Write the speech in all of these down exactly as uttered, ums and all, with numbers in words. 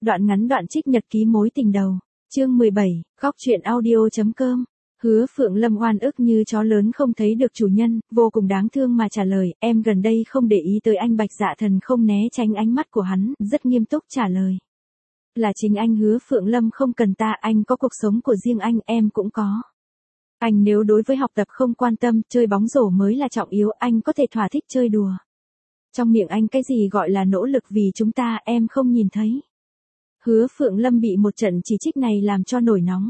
Đoạn ngắn đoạn trích nhật ký mối tình đầu. Chương mười bảy, góc truyện audio.com. Hứa Phượng Lâm oan ức như chó lớn không thấy được chủ nhân, vô cùng đáng thương mà trả lời, em gần đây không để ý tới anh. Bạch Dạ Thần không né tránh ánh mắt của hắn, rất nghiêm túc trả lời. Là chính anh Hứa Phượng Lâm không cần ta, anh có cuộc sống của riêng anh, em cũng có. Anh nếu đối với học tập không quan tâm, chơi bóng rổ mới là trọng yếu, anh có thể thỏa thích chơi đùa. Trong miệng anh cái gì gọi là nỗ lực vì chúng ta, em không nhìn thấy. Hứa Phượng Lâm bị một trận chỉ trích này làm cho nổi nóng.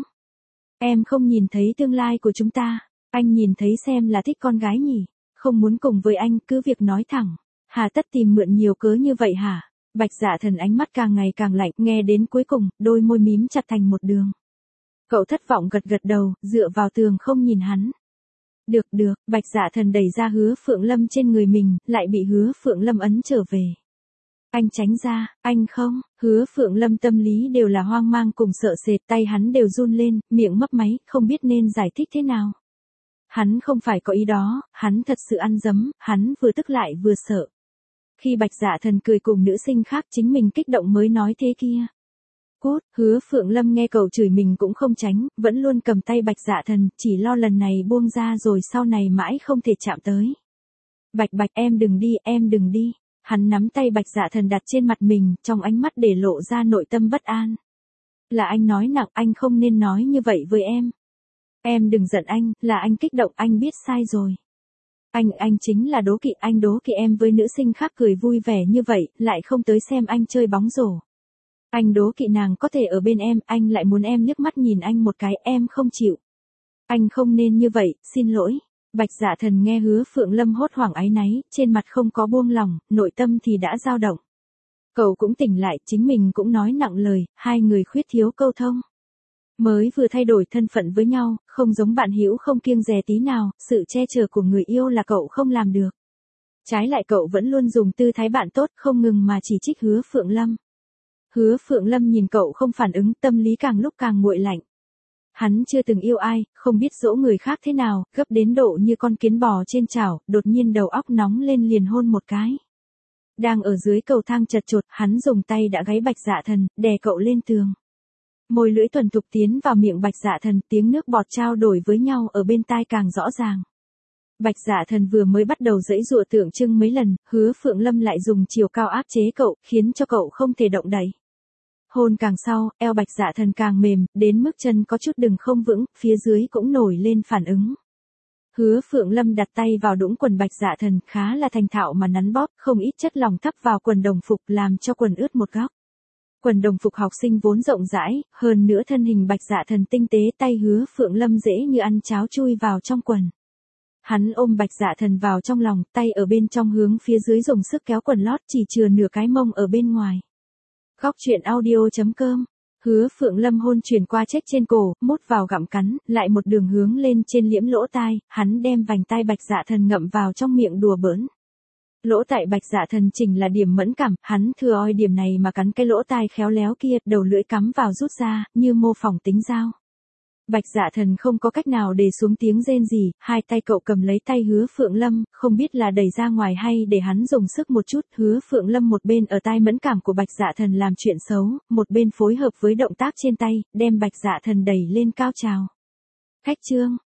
Em không nhìn thấy tương lai của chúng ta, anh nhìn thấy xem là thích con gái nhỉ, không muốn cùng với anh, cứ việc nói thẳng. Hà tất tìm mượn nhiều cớ như vậy hả? Bạch Dạ Thần ánh mắt càng ngày càng lạnh, nghe đến cuối cùng, đôi môi mím chặt thành một đường. Cậu thất vọng gật gật đầu, dựa vào tường không nhìn hắn. Được được, Bạch Dạ Thần đẩy ra Hứa Phượng Lâm trên người mình, lại bị Hứa Phượng Lâm ấn trở về. Anh tránh ra, anh không, Hứa Phượng Lâm tâm lý đều là hoang mang cùng sợ sệt, tay hắn đều run lên, miệng mấp máy, không biết nên giải thích thế nào. Hắn không phải có ý đó, hắn thật sự ăn dấm, hắn vừa tức lại vừa sợ. Khi Bạch Dạ Thần cười cùng nữ sinh khác chính mình kích động mới nói thế kia. Cút, Hứa Phượng Lâm nghe cậu chửi mình cũng không tránh, vẫn luôn cầm tay Bạch Dạ Thần, chỉ lo lần này buông ra rồi sau này mãi không thể chạm tới. Bạch Bạch em đừng đi, em đừng đi. Hắn nắm tay Bạch Dạ Thần đặt trên mặt mình, trong ánh mắt để lộ ra nội tâm bất an. Là anh nói nặng, anh không nên nói như vậy với em. Em đừng giận anh, là anh kích động, anh biết sai rồi. Anh, anh chính là đố kỵ, anh đố kỵ em với nữ sinh khác cười vui vẻ như vậy, lại không tới xem anh chơi bóng rổ. Anh đố kỵ nàng có thể ở bên em, anh lại muốn em liếc mắt nhìn anh một cái, em không chịu. Anh không nên như vậy, xin lỗi. Bạch Dạ Thần nghe Hứa Phượng Lâm hốt hoảng áy náy, trên mặt không có buông lỏng, nội tâm thì đã dao động. Cậu cũng tỉnh lại, chính mình cũng nói nặng lời, hai người khuyết thiếu câu thông. Mới vừa thay đổi thân phận với nhau, không giống bạn hữu không kiêng dè tí nào, sự che chở của người yêu là cậu không làm được. Trái lại cậu vẫn luôn dùng tư thái bạn tốt, không ngừng mà chỉ trích Hứa Phượng Lâm. Hứa Phượng Lâm nhìn cậu không phản ứng, tâm lý càng lúc càng nguội lạnh. Hắn chưa từng yêu ai, không biết dỗ người khác thế nào, gấp đến độ như con kiến bò trên chảo, đột nhiên đầu óc nóng lên liền hôn một cái. Đang ở dưới cầu thang chật chột, hắn dùng tay đã gáy Bạch Dạ Thần, đè cậu lên tường. Môi lưỡi thuần thục tiến vào miệng Bạch Dạ Thần, tiếng nước bọt trao đổi với nhau ở bên tai càng rõ ràng. Bạch Dạ Thần vừa mới bắt đầu giãy giụa tượng trưng mấy lần, Hứa Phượng Lâm lại dùng chiều cao áp chế cậu, khiến cho cậu không thể động đậy. Hôn càng sau, eo Bạch Dạ Thần càng mềm, đến mức chân có chút đừng không vững, phía dưới cũng nổi lên phản ứng. Hứa Phượng Lâm đặt tay vào đũng quần Bạch Dạ Thần, khá là thành thạo mà nắn bóp, không ít chất lỏng thắp vào quần đồng phục làm cho quần ướt một góc. Quần đồng phục học sinh vốn rộng rãi, hơn nữa thân hình Bạch Dạ Thần tinh tế, tay Hứa Phượng Lâm dễ như ăn cháo chui vào trong quần. Hắn ôm Bạch Dạ Thần vào trong lòng, tay ở bên trong hướng phía dưới dùng sức kéo quần lót, chỉ chừa nửa cái mông ở bên ngoài. Góc truyện audio.com. Hứa Phượng Lâm hôn chuyển qua chết trên cổ, mút vào gặm cắn, lại một đường hướng lên trên liễm lỗ tai, hắn đem vành tai Bạch Dạ Thần ngậm vào trong miệng đùa bỡn. Lỗ tại Bạch Dạ Thần chỉnh là điểm mẫn cảm, hắn thừa oi điểm này mà cắn cái lỗ tai khéo léo kia, đầu lưỡi cắm vào rút ra, như mô phỏng tính dao. Bạch Dạ Thần không có cách nào để xuống tiếng rên gì, hai tay cậu cầm lấy tay Hứa Phượng Lâm, không biết là đẩy ra ngoài hay để hắn dùng sức một chút. Hứa Phượng Lâm một bên ở tai mẫn cảm của Bạch Dạ Thần làm chuyện xấu, một bên phối hợp với động tác trên tay, đem Bạch Dạ Thần đẩy lên cao trào. Khách trương,